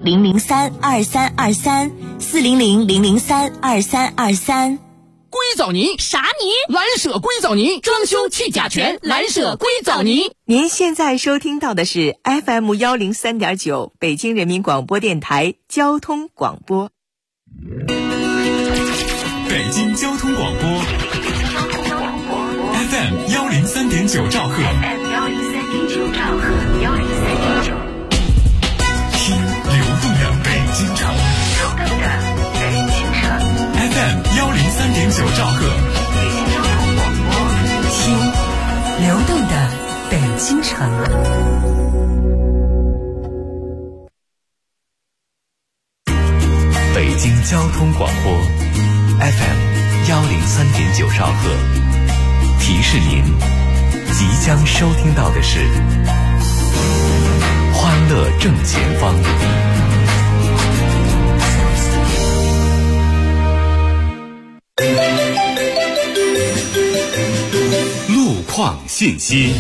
400-003-2323，400-003-2323。 硅藻泥啥泥？ 蓝舍硅藻泥，装修去甲醛，蓝舍硅藻泥。 您现在收听到的是 FM103.9 北京人民广播电台交通广播。 北京交通广播 FM103.9 兆赫，听流动的北京城FM103.9 兆赫， 听流动的北京城。 北京交通广播 FM103.9 兆赫，提示您即将收听到的是欢乐正前方。路况信息。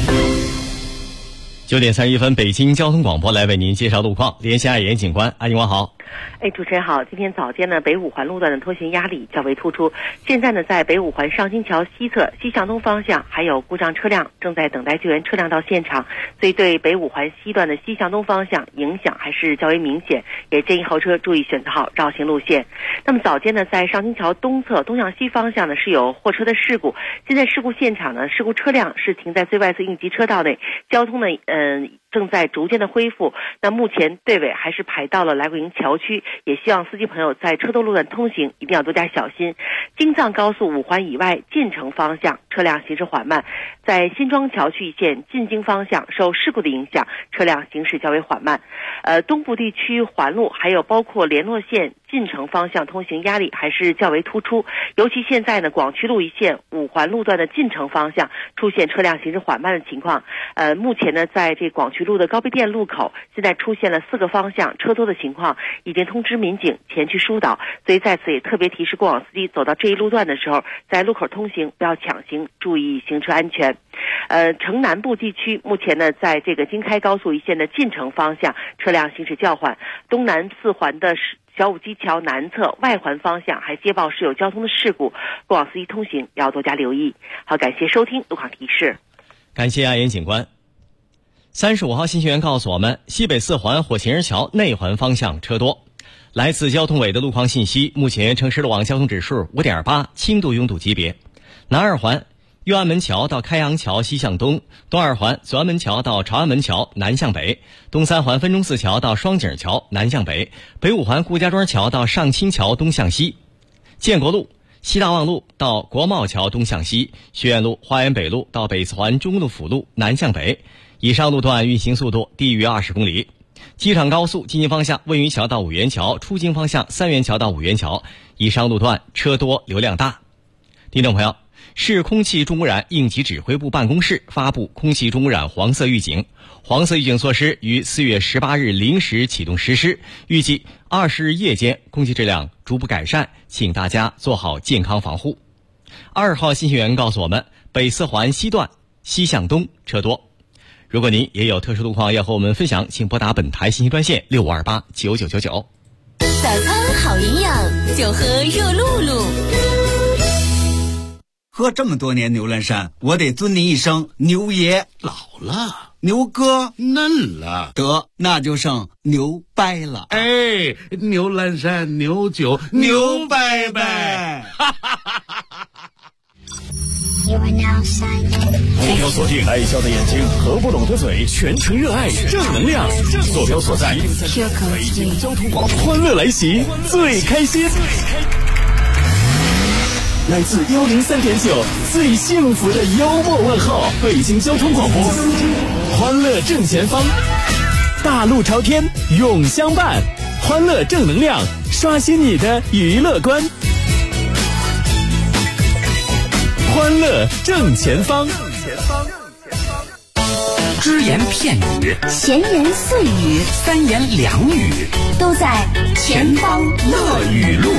9点31分，北京交通广播来为您介绍路况。连线爱严警官，阿警官好。 主持人好。今天早间呢，北五环路段的拖行压力较为突出。现在呢，在北五环上新桥西侧西向东方向还有故障车辆正在等待救援车辆到现场，所以对北五环西段的西向东方向影响还是较为明显，也建议后车注意选择好绕行路线。那么早间呢，在上新桥东侧东向西方向呢是有货车的事故，现在事故现场呢，事故车辆是停在最外侧应急车道内，交通呢正在逐渐的恢复。那目前队尾还是排到了来桂营桥区，也希望司机朋友在车多路段通行一定要多加小心。京藏高速五环以外进城方向车辆行驶缓慢，在新庄桥区一线进京方向受事故的影响，车辆行驶较为缓慢。东部地区环路还有包括联络线进城方向通行压力还是较为突出，尤其现在呢，广渠路一线五环路段的进城方向出现车辆行驶缓慢的情况。目前呢，在这广渠路的高碑店路口，现在出现了4个方向车多的情况，已经通知民警前去疏导，所以在此也特别提示过往司机走到这一路段的时候，在路口通行不要抢行，注意行车安全。城南部地区目前呢，在这个京开高速一线的进城方向车辆行驶较缓，东南4环的小武基桥南侧外环方向还接报是有交通的事故，过往司机通行要多加留意。好，感谢收听路况提示。 感谢阿严警官。35号信息员告诉我们，西北4环火行人桥内环方向车多。来自交通委的路况信息，目前城市路网交通指数 5.8， 轻度拥堵级别。南2环右安门桥到开阳桥西向东，东2环左安门桥到朝安门桥南向北，东3环分钟寺桥到双井桥南向北，北5环顾家庄桥到上清桥东向西，建国路西大望路到国贸桥东向西，学院路花园北路到北4环中路辅路南向北，以上路段运行速度低于20公里。机场高速进京方向问榆桥到五元桥，出京方向三元桥到五元桥，以上路段车多流量大。听众朋友，市空气重污染应急指挥部办公室发布空气重污染黄色预警，黄色预警措施于4月18日0时启动实施，预计20日夜间空气质量逐步改善，请大家做好健康防护。20号信息员告诉我们，北4环西段西向东车多。如果您也有特殊路况要和我们分享，请拨打本台信息专线65289999。 早餐好营养，就喝热露露。 喝这么多年牛栏山，我得尊您一声牛爷。 老了， 牛哥嫩了， 得那就剩牛掰了。 哎，牛栏山牛酒牛掰掰。 目标锁定爱笑的眼睛，合不拢的嘴，全程热爱正能量。坐标所在，北京交通广播，欢乐来袭，最开心。来自103.9最幸福的幽默问候，北京交通广播，欢乐正前方，大路朝天永相伴，欢乐正能量，刷新你的娱乐观。欢乐正前方， 只言片语， 闲言碎语， 三言两语， 都在前方乐语录。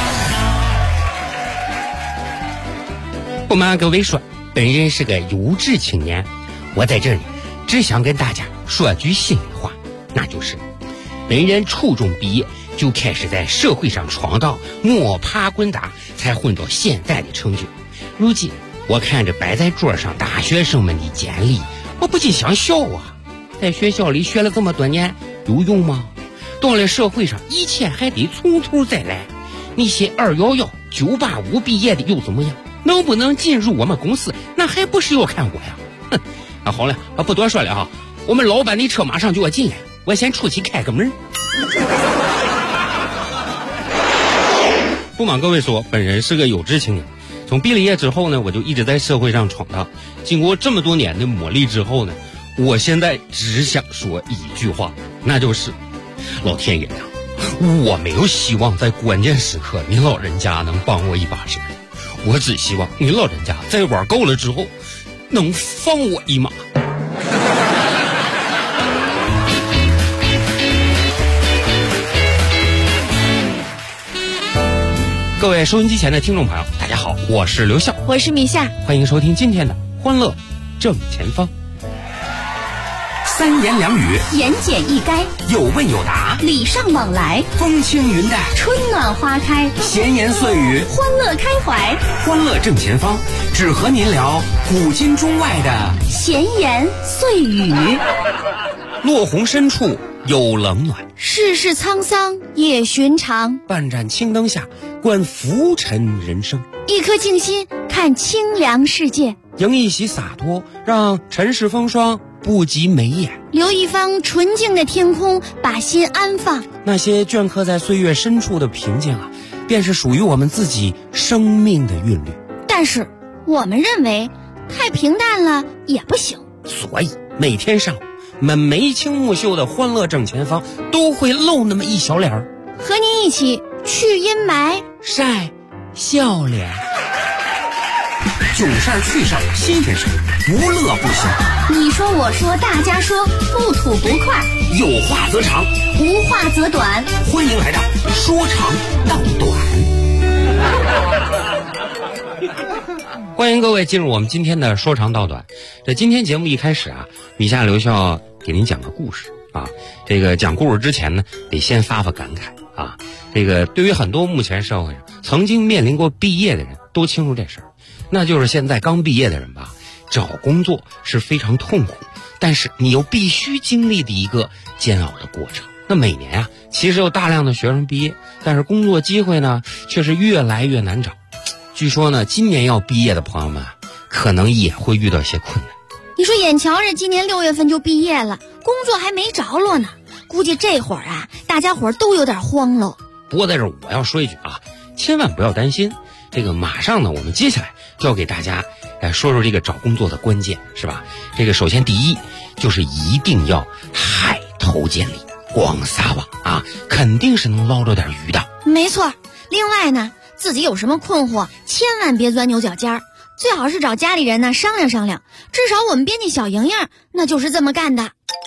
不瞒各位说，本人是个优质青年，我在这里只想跟大家说句心里话，那就是本人初中毕业就开始在社会上闯荡，摸爬滚打，才混到现在的成就。如今我看着摆在桌上大学生们的简历，我不禁想笑啊，在学校里学了这么多年有用吗？到了社会上一切还得从头再来。那些211、985毕业的又怎么样？能不能进入我们公司，那还不是要看我呀。哼，好了，不多说了哈，我们老板的车马上就要进来，我先出去开个门。不瞒各位说，本人是个有志青年，从毕了业之后呢，我就一直在社会上闯荡。经过这么多年的磨砺之后呢，我现在只想说一句话，那就是老天爷呀，我没有希望在关键时刻你老人家能帮我一把手，我只希望你老人家在玩够了之后能放我一马。各位收音机前的听众朋友，大家好，我是刘笑， 我是米夏， 欢迎收听今天的欢乐正前方。 三言两语， 言简意赅， 有问有答， 礼尚往来， 风轻云淡， 春暖花开， 闲言碎语， 欢乐开怀， 欢乐正前方，只和您聊古今中外的闲言碎语。 落红深处有冷暖， 世事沧桑也寻常， 半盏青灯下观浮沉人生， 一颗静心看清凉世界， 迎一袭洒脱，让尘世风霜不及眉眼， 留一方纯净的天空，把心安放。 那些镌刻在岁月深处的平静啊，便是属于我们自己生命的韵律。 但是我们认为太平淡了也不行， 所以每天上午我们眉清目秀的欢乐正前方都会露那么一小脸儿， 和您一起去阴霾， 晒笑脸。 囧事儿趣事儿新鲜事儿，不乐不行。 你说我说大家说，不吐不快， 有话则长， 无话则短。 欢迎来到说长道短。 欢迎各位进入我们今天的说长道短。这今天节目一开始啊，米夏刘笑给您讲个故事啊。这个讲故事之前呢，得先发感慨啊。这个对于很多目前社会上曾经面临过毕业的人都清楚这事儿，那就是现在刚毕业的人吧，找工作是非常痛苦，但是你又必须经历的一个煎熬的过程。那每年啊，其实有大量的学生毕业，但是工作机会呢却是越来越难找。据说呢，今年要毕业的朋友们可能也会遇到一些困难。 你说眼瞧着今年6月份就毕业了，工作还没着落呢，估计这会儿啊，大家伙都有点慌喽。 不过在这儿我要说一句啊，千万不要担心，这个马上呢，我们接下来就要给大家说说这个找工作的关键，是吧？这个首先第一就是一定要海投简历，广撒网啊，肯定是能捞着点鱼的。 没错。另外呢，自己有什么困惑，千万别钻牛角尖儿，最好是找家里人呢商量商量。至少我们编辑小莹莹那就是这么干的。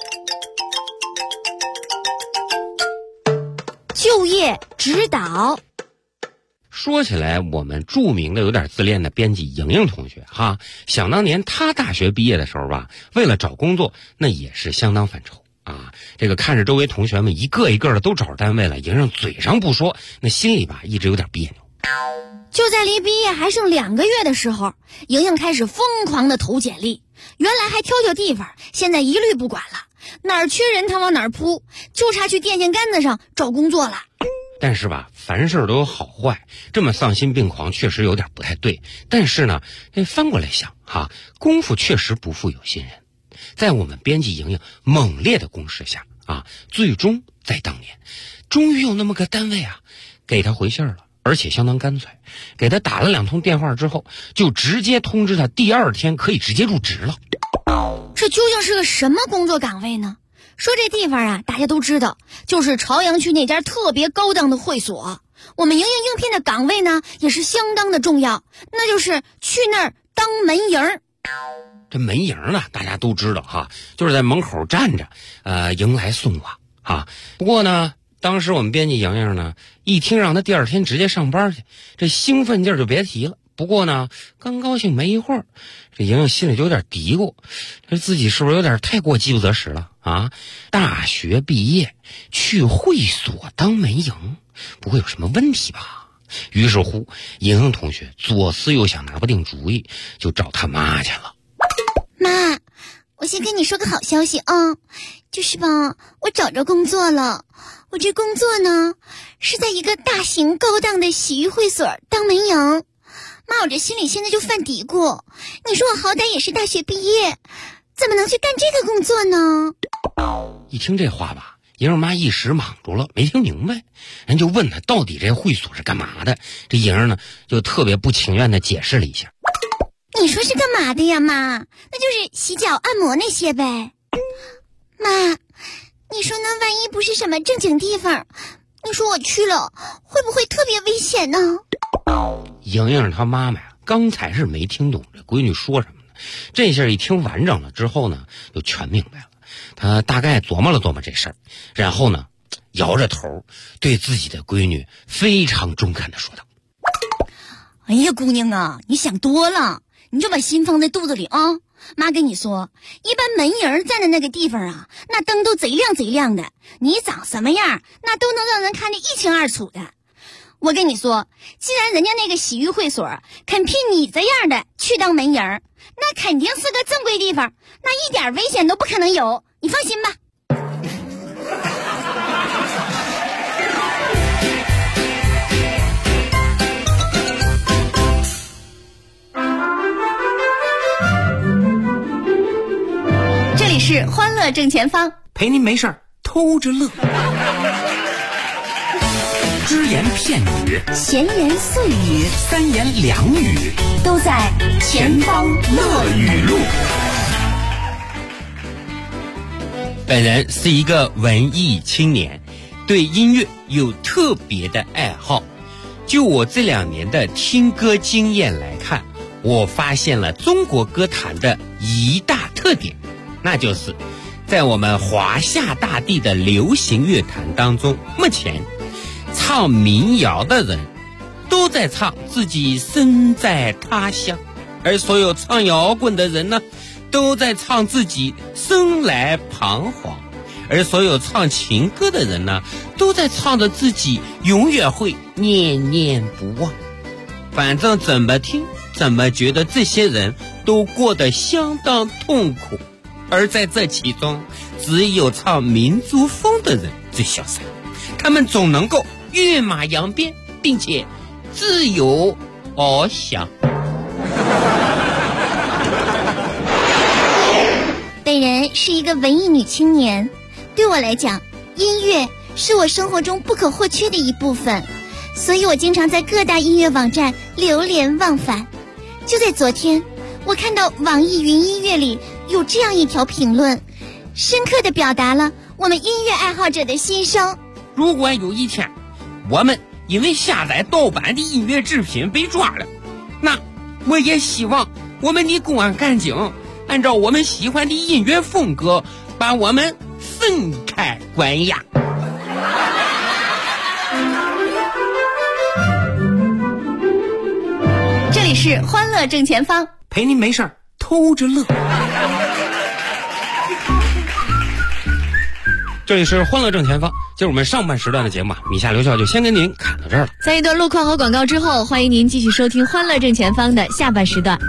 就业指导。 说起来，我们著名的有点自恋的编辑莹莹同学哈，想当年她大学毕业的时候吧，为了找工作那也是相当犯愁啊。这个看着周围同学们一个一个的都找着单位了，莹莹嘴上不说，那心里吧一直有点别扭。 就在离毕业还剩2个月的时候，莹莹开始疯狂的投简历，原来还挑地方，现在一律不管了，哪儿缺人他往哪儿扑，就差去电线杆子上找工作了。 但是吧，凡事都有好坏，这么丧心病狂确实有点不太对。但是呢，翻过来想哈，功夫确实不负有心人。在我们编辑莹莹猛烈的攻势下啊，最终在当年，终于有那么个单位啊，给他回信了，而且相当干脆，给他打了2通电话之后，就直接通知他第2天可以直接入职了。 这究竟是个什么工作岗位呢？说这地方啊，大家都知道，就是朝阳区那家特别高档的会所。我们莹莹应聘的岗位呢，也是相当的重要，那就是去那儿当门迎。 这门迎呢，大家都知道哈，就是在门口站着，迎来送往啊。不过呢，当时我们编辑莹莹呢，一听让他第2天直接上班去，这兴奋劲儿就别提了。不过呢，刚高兴没一会儿，这莹莹心里就有点嘀咕，这自己是不是有点太过饥不择食了啊，大学毕业去会所当门营，不会有什么问题吧？于是乎，莹莹同学左思右想拿不定主意，就找他妈去了。 妈，我先跟你说个好消息啊，就是吧，我找着工作了。我这工作呢，是在一个大型高档的洗浴会所当门营。妈，我这心里现在就犯嘀咕，你说我好歹也是大学毕业，怎么能去干这个工作呢？ 一听这话吧，莹儿妈一时莽住了，没听明白，人就问他到底这会所是干嘛的。这莹儿呢，就特别不情愿的解释了一下。 你说是干嘛的呀，妈？那就是洗脚按摩那些呗。妈，你说那万一不是什么正经地方，你说我去了会不会特别危险呢？ 莹莹她妈妈呀，刚才是没听懂这闺女说什么呢，这下一听完整了之后呢，就全明白了。她大概琢磨了琢磨这事儿，然后呢，摇着头对自己的闺女非常中肯的说道： 哎呀，姑娘啊，你想多了，你就把心放在肚子里啊。妈跟你说，一般门营站的那个地方啊，那灯都贼亮贼亮的，你长什么样那都能让人看得一清二楚的。我跟你说，既然人家那个洗浴会所肯聘你这样的去当门营，那肯定是个正规地方，那一点危险都不可能有，你放心吧。 这里是欢乐正前方， 陪您没事儿偷着乐。只言片语， 闲言碎语， 三言两语， 都在前方乐语录。 本人是一个文艺青年，对音乐有特别的爱好。就我这2年的听歌经验来看，我发现了中国歌坛的一大特点，那就是在我们华夏大地的流行乐坛当中，目前唱民谣的人都在唱自己身在他乡，而所有唱摇滚的人呢，都在唱自己生来彷徨，而所有唱情歌的人呢，都在唱着自己永远会念念不忘。反正怎么听怎么觉得这些人都过得相当痛苦，而在这其中，只有唱民族风的人最潇洒，他们总能够跃马扬鞭，并且自由翱翔。 本人是一个文艺女青年，对我来讲，音乐是我生活中不可或缺的一部分，所以我经常在各大音乐网站流连忘返。就在昨天，我看到网易云音乐里有这样一条评论，深刻地表达了我们音乐爱好者的心声。 如果有一天我们因为下载盗版的音乐制品被抓了，那我也希望我们的公安干警按照我们喜欢的音乐风格把我们分开关押。 这里是欢乐正前方， 陪您没事儿偷着乐。 这里是欢乐正前方，就是我们上半时段的节目啊，米夏刘笑就先跟您侃到这儿了。 在一段路况和广告之后，欢迎您继续收听欢乐正前方的下半时段。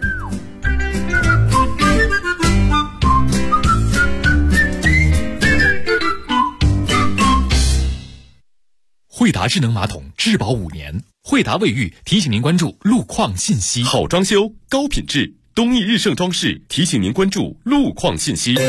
惠达智能马桶质保5年，惠达卫浴提醒您关注路况信息。 好装修，高品质，东益日盛装饰提醒您关注路况信息。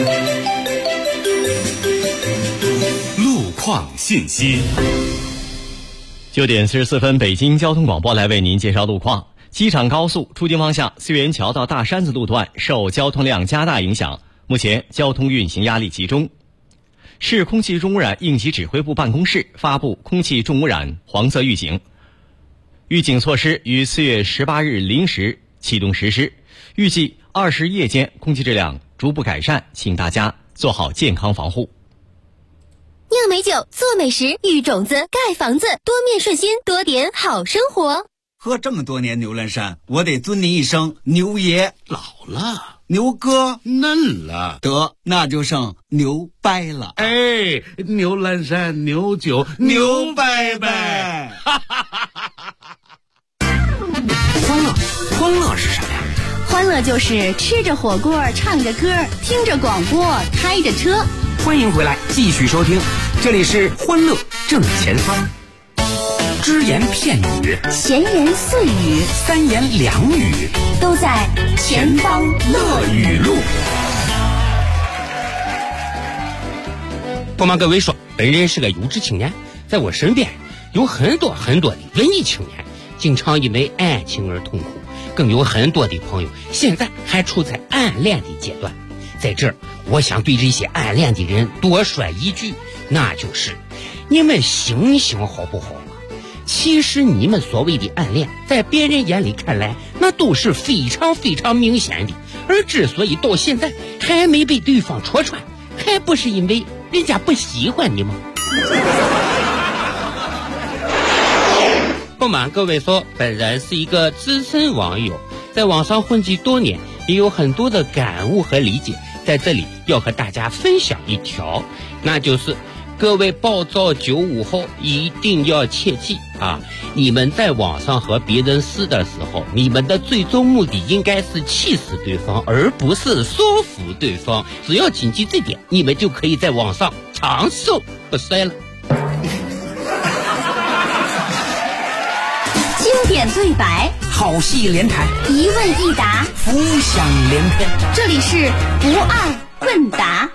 路况信息。 9点44分，北京交通广播来为您介绍路况。机场高速出京方向思源桥到大山子路段受交通量加大影响，目前交通运行压力集中。市空气重污染应急指挥部办公室发布空气重污染黄色预警，预警措施于4月18日0时启动实施，预计20夜间空气质量逐步改善，请大家做好健康防护。 酿美酒，做美食，育种子，盖房子，多面顺心，多点好生活。 喝这么多年牛栏山，我得尊您一声牛爷。 老了， 牛哥嫩了， 得那就剩牛掰了。 哎，牛栏山，牛酒，牛掰掰。 欢乐是什么呀？ 欢乐就是吃着火锅，唱着歌，听着广播，开着车。 欢迎回来，继续收听，这里是欢乐正前方。只言片语， 闲言碎语， 三言两语， 都在前方乐语录。 不瞒各位说，本人是个有志青年，在我身边有很多的文艺青年，经常因为爱情而痛苦，更有很多的朋友现在还处在暗恋的阶段。在这儿，我想对这些暗恋的人多说一句，那就是你们醒醒好不好？其实你们所谓的暗恋，在别人眼里看来，那都是非常明显的。而之所以到现在还没被对方戳穿，还不是因为人家不喜欢你吗？不瞒各位说，本人是一个资深网友，在网上混迹多年，也有很多的感悟和理解。在这里要和大家分享一条，那就是各位暴躁95后一定要切记啊！你们在网上和别人撕的时候，你们的最终目的应该是气死对方，而不是说服对方。只要谨记这点，你们就可以在网上长寿不衰了。 经典对白， 好戏连台， 一问一答， 浮想联翩。 这里是不二问答。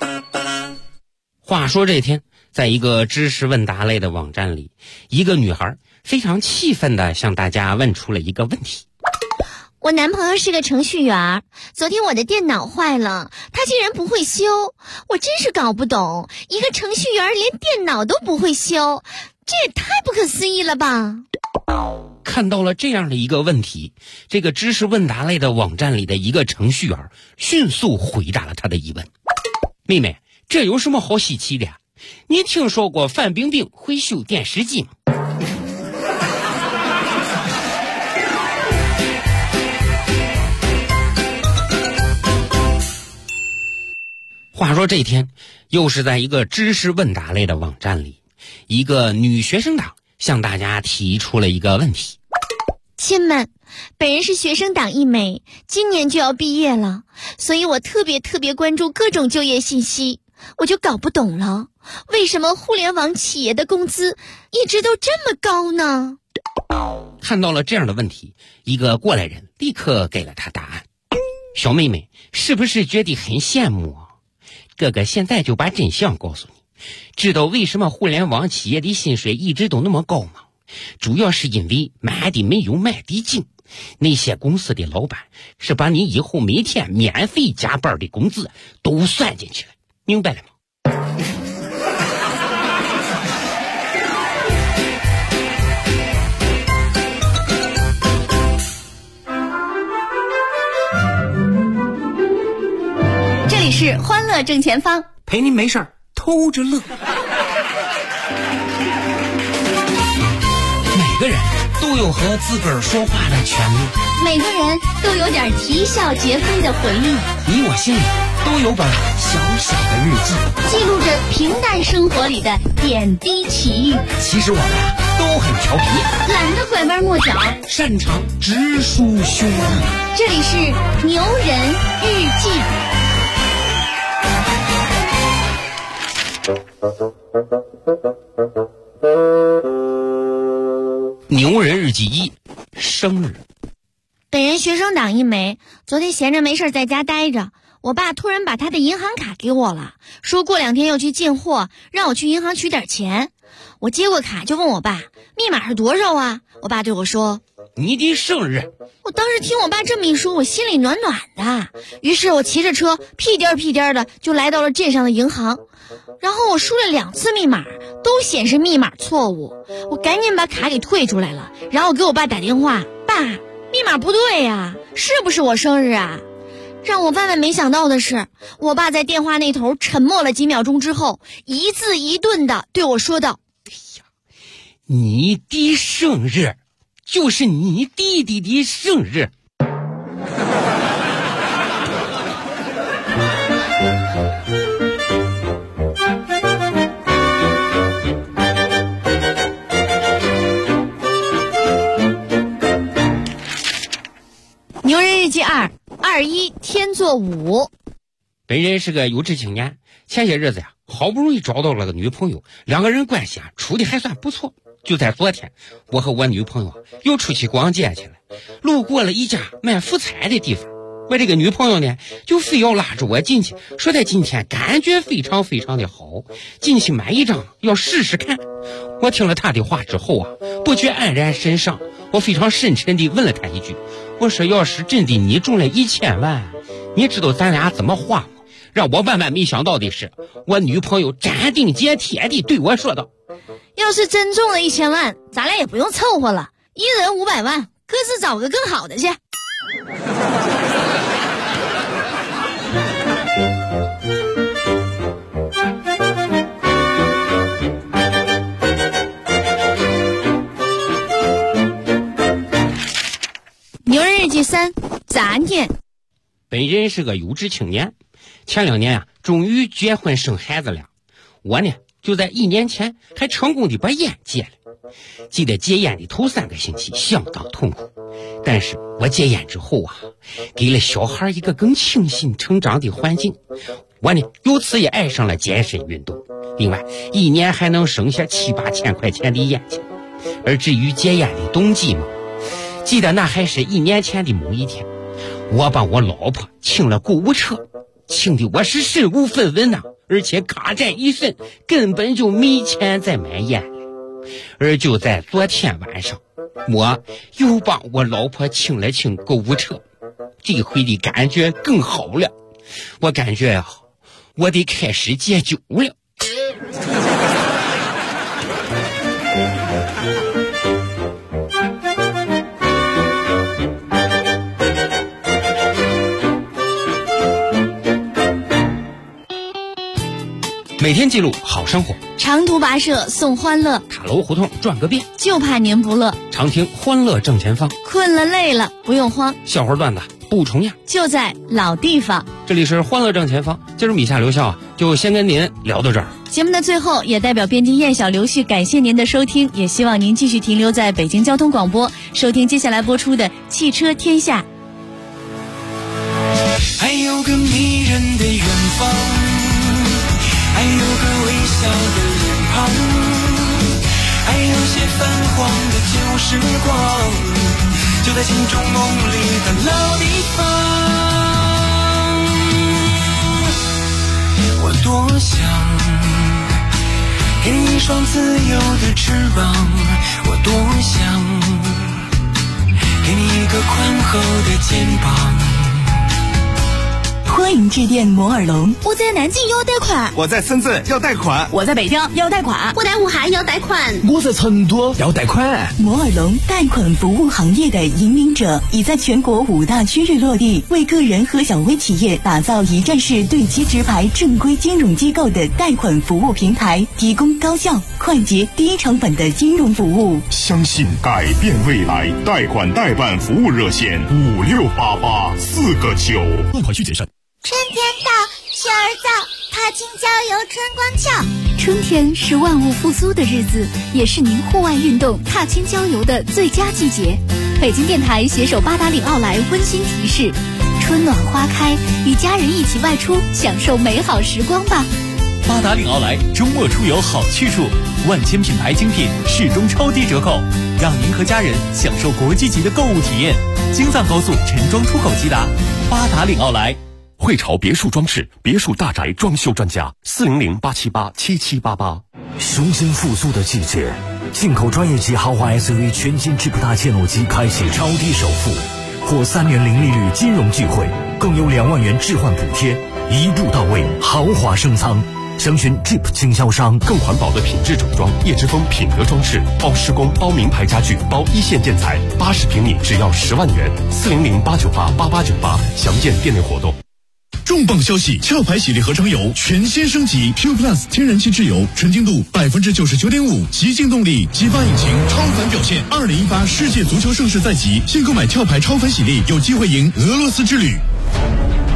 话说这天，在一个知识问答类的网站里，一个女孩非常气愤地向大家问出了一个问题。 我男朋友是个程序员，昨天我的电脑坏了，他竟然不会修，我真是搞不懂，一个程序员连电脑都不会修，这也太不可思议了吧。 看到了这样的一个问题，这个知识问答类的网站里的一个程序员迅速回答了他的疑问。妹妹，这有什么好稀奇的？你听说过范冰冰会修电视机吗？话说这天，又是在一个知识问答类的网站里，一个女学生党向大家提出了一个问题。 亲们，本人是学生党一枚，今年就要毕业了，所以我特别关注各种就业信息。我就搞不懂了，为什么互联网企业的工资一直都这么高呢？ 看到了这样的问题，一个过来人立刻给了他答案。小妹妹，是不是觉得很羡慕啊？哥哥现在就把真相告诉你，知道为什么互联网企业的薪水一直都那么高吗？主要是因为买的没有卖的精，那些公司的老板是把你以后每天免费加班的工资都算进去了，明白了吗？ 这里是欢乐正前方， 陪您没事偷着乐。每个人都有和自个儿说话的权利， 每个人都有点啼笑皆非的回忆， 你我心里都有本小小的日记， 记录着平淡生活里的点滴奇遇。 其实我们都很调皮， 懒得拐弯抹角， 擅长直抒胸臆。 这里是牛人日记。 牛人日记1，生日。 本人学生党一枚，昨天闲着没事在家待着，我爸突然把他的银行卡给我了，说过2天要去进货，让我去银行取点钱。我接过卡就问我爸密码是多少啊？我爸对我说你的生日。 我当时听我爸这么一说，我心里暖暖的，于是我骑着车屁颠的就来到了镇上的银行，然后我输了2次密码，都显示密码错误，我赶紧把卡给退出来了，然后给我爸打电话，爸，密码不对呀，是不是我生日啊？让我万万没想到的是，我爸在电话那头沉默了几秒钟之后，一字一顿的对我说道： 哎呀，你的生日就是你弟弟的生日。 21天作5。 本人是个有志青年，前些日子呀，好不容易找到了个女朋友，两个人关系啊处的还算不错。就在昨天，我和我女朋友又出去逛街去了，路过了一家卖福彩的地方，我这个女朋友呢就非要拉着我进去，说她今天感觉非常非常的好，进去买一张要试试看。我听了她的话之后啊，不觉黯然神伤，我非常深沉地问了她一句，我说要是真的你中了1000万，你知道咱俩怎么花吗？让我万万没想到的是，我女朋友斩钉截铁地对我说道， 要是真中了1000万，咱俩也不用凑合了，一人500万，各自找个更好的去。牛日记3，杂念。 本人是个有志青年，前2年啊，终于结婚生孩子了。我呢，就在1年前还成功的把烟戒了。记得戒烟的头3个星期相当痛苦，但是我戒烟之后啊，给了小孩一个更清新成长的环境。我呢，由此也爱上了健身运动。另外，1年还能省下7、8千块钱的烟钱。而至于戒烟的动机嘛，记得那还是1年前的某一天，我把我老婆请了购物车，请的我是身无分文呐，而且卡债一身，根本就没钱再买烟了。而就在昨天晚上，我又帮我老婆请了请购物车，这回的感觉更好了。我感觉啊，我得开始戒酒了。每天记录好生活， 长途跋涉送欢乐， 塔楼胡同转个遍， 就怕您不乐。 常听欢乐正前方， 困了累了不用慌， 笑话段子不重样， 就在老地方。 这里是欢乐正前方，今儿米夏留校就先跟您聊到这儿。 节目的最后，也代表编辑燕小刘旭感谢您的收听，也希望您继续停留在北京交通广播，收听接下来播出的汽车天下。 还有个迷人的远方，还有个微笑的脸庞，还有些泛黄的旧时光，就在心中梦里的老地方。我多想给你一双自由的翅膀，我多想给你一个宽厚的肩膀。 欢迎致电摩尔龙。 我在南京要贷款， 我在深圳要贷款， 我在北京要贷款， 我在武汉要贷款， 我在成都要贷款。 摩尔龙贷款服务行业的引领者，已在全国5大区域落地，为个人和小微企业打造一站式对接直排正规金融机构的贷款服务平台，提供高效、快捷、低成本的金融服务。 相信改变未来，贷款代办服务热线5688-4个9。 购款需谨慎。 春天到，雪儿早，踏青郊游春光俏。 春天是万物复苏的日子，也是您户外运动、踏青郊游的最佳季节。北京电台携手八达岭奥莱温馨提示：春暖花开，与家人一起外出，享受美好时光吧。 八达岭奥莱周末出游好去处，万千品牌精品始终超低折扣，让您和家人享受国际级的购物体验。京藏高速陈庄出口即达，八达岭奥莱。 汇潮别墅装饰，别墅大宅装修专家，400-878-7788。 雄心复苏的季节，进口专业级豪华 SUV 全新智普大切诺基开启超低首付，获3年零利率金融聚会，更有2万元置换补贴，一步到位，豪华升舱。详询 Jeep 经销商。 更环保的品质整装，叶之峰品德装饰，包施工，包名牌家具，包一线建材，80平米只要10万元，400-898-8898，详见店内活动。 重磅消息！壳牌喜力合成油全新升级 ，Q Plus 天然气质油，纯净度99.5%，极净动力，激发引擎，超凡表现。2018世界足球盛世在即，现购买壳牌超凡喜力，有机会赢俄罗斯之旅。 好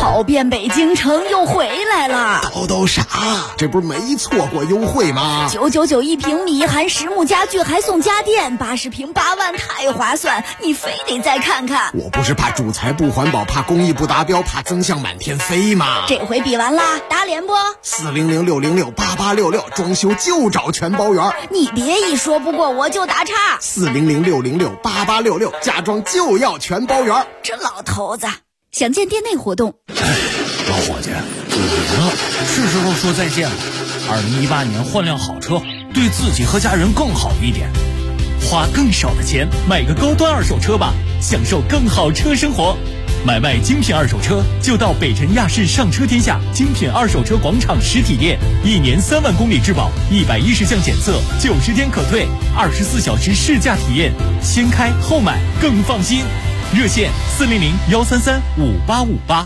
跑遍北京城又回来了。 叨啥？这不是没错过优惠吗 ？999一平米，含实木家具还送家电，80平8万，太划算！你非得再看看。 我不是怕主材不环保，怕工艺不达标，怕增项满天飞吗？ 这回比完啦，打脸不？400-606-8866，装修就找全包圆。你别一说不过我就打岔。 400-606-8866，家装就要全包圆。 这老头子，详见店内活动。 老伙计，堵了，是时候说再见了。2018年换辆好车，对自己和家人更好一点。花更少的钱买个高端二手车吧，享受更好车生活。买卖精品二手车就到北辰亚市上车天下精品二手车广场实体店，1年3万公里质保，110项检测，90天可退，24小时试驾体验，先开后买更放心。热线400-133-5858。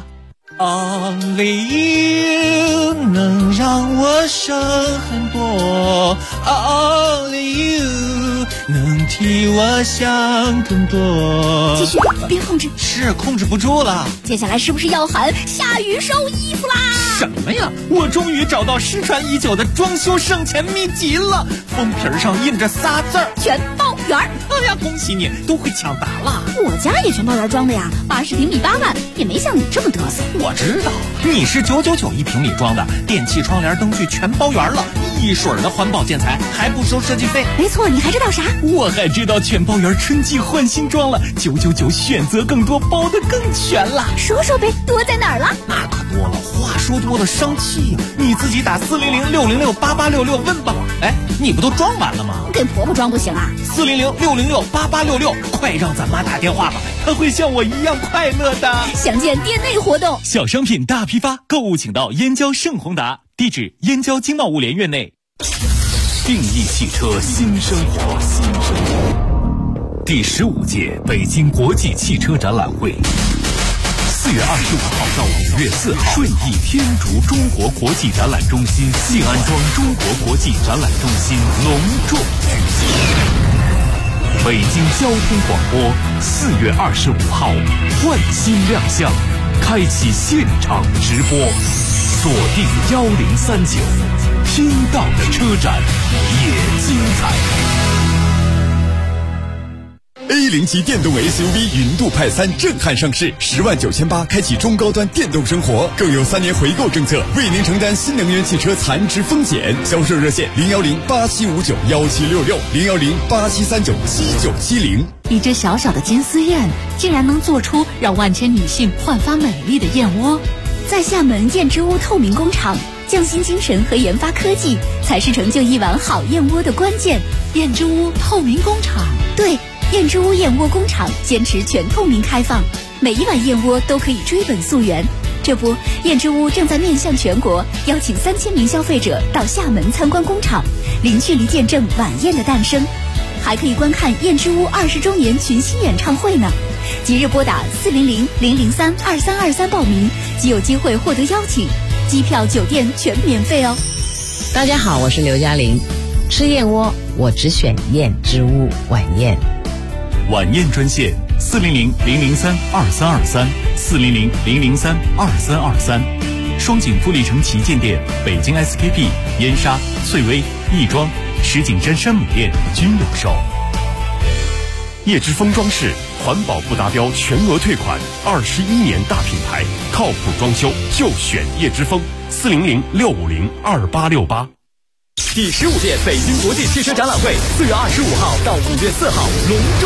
Only you 能让我省很多 ，Only you 能替我想更多。 继续，别控制， 是控制不住了。 接下来是不是要喊下雨收衣服啦？ 什么呀？我终于找到失传已久的装修省钱秘籍了，封皮上印着仨字儿： 全包圆。 哎呀，恭喜你，都会抢答了。 我家也全包圆装的呀，80平米8万，也没像你这么嘚瑟。 我知道，你是999一平米装的，电器、窗帘、灯具全包圆了，一水的环保建材，还不收设计费。 没错，你还知道啥？ 我还知道全包圆春季换新装了，999选择更多，包得更全了。 说说呗，多在哪儿了？ 那可多了，话说多了伤气呀。你自己打400-606-8866问吧。哎，你不都装完了吗？ 给婆婆装不行啊 ？400-606-8866，快让咱妈打电话吧，她会像我一样快乐的。 详见店内活动。 小商品大批发，购物请到燕郊盛宏达，地址燕郊经贸物联院内。 定义汽车新生活，第15届北京国际汽车展览会，4月25号到5月4号，顺义天竺中国国际展览中心、信安庄中国国际展览中心隆重举行。北京交通广播4月25号换新亮相，开启现场直播，锁定1039，听到的车展也精彩。 A0级电动 SUV 云度派3震撼上市，10.98万开启中高端电动生活，更有3年回购政策，为您承担新能源汽车残值风险。销售热线010-8759-1766，010-8739-7970。 一只小小的金丝燕，竟然能做出让万千女性焕发美丽的燕窝。 在厦门燕之屋透明工厂，匠心精神和研发科技才是成就一碗好燕窝的关键。 燕之屋透明工厂， 对。燕之屋燕窝工厂坚持全透明开放，每一碗燕窝都可以追本溯源。这不，燕之屋正在面向全国，邀请3000名消费者到厦门参观工厂，零距离见证晚宴的诞生，还可以观看燕之屋20周年群星演唱会呢。即日拨打400-003-2323报名，即有机会获得邀请，机票、酒店全免费哦。 大家好，我是刘嘉玲，吃燕窝我只选燕之屋晚宴。 晚宴专线400-003-2323，400-003-2323，双井富力城旗舰店、北京 SKP、燕莎、翠微、亦庄、石景山山姆店均有售。 叶之峰装饰，环保不达标全额退款，21年大品牌，靠谱装修就选叶之峰，400-650-2868。 第15届北京国际汽车展览会4月25号到5月4号隆重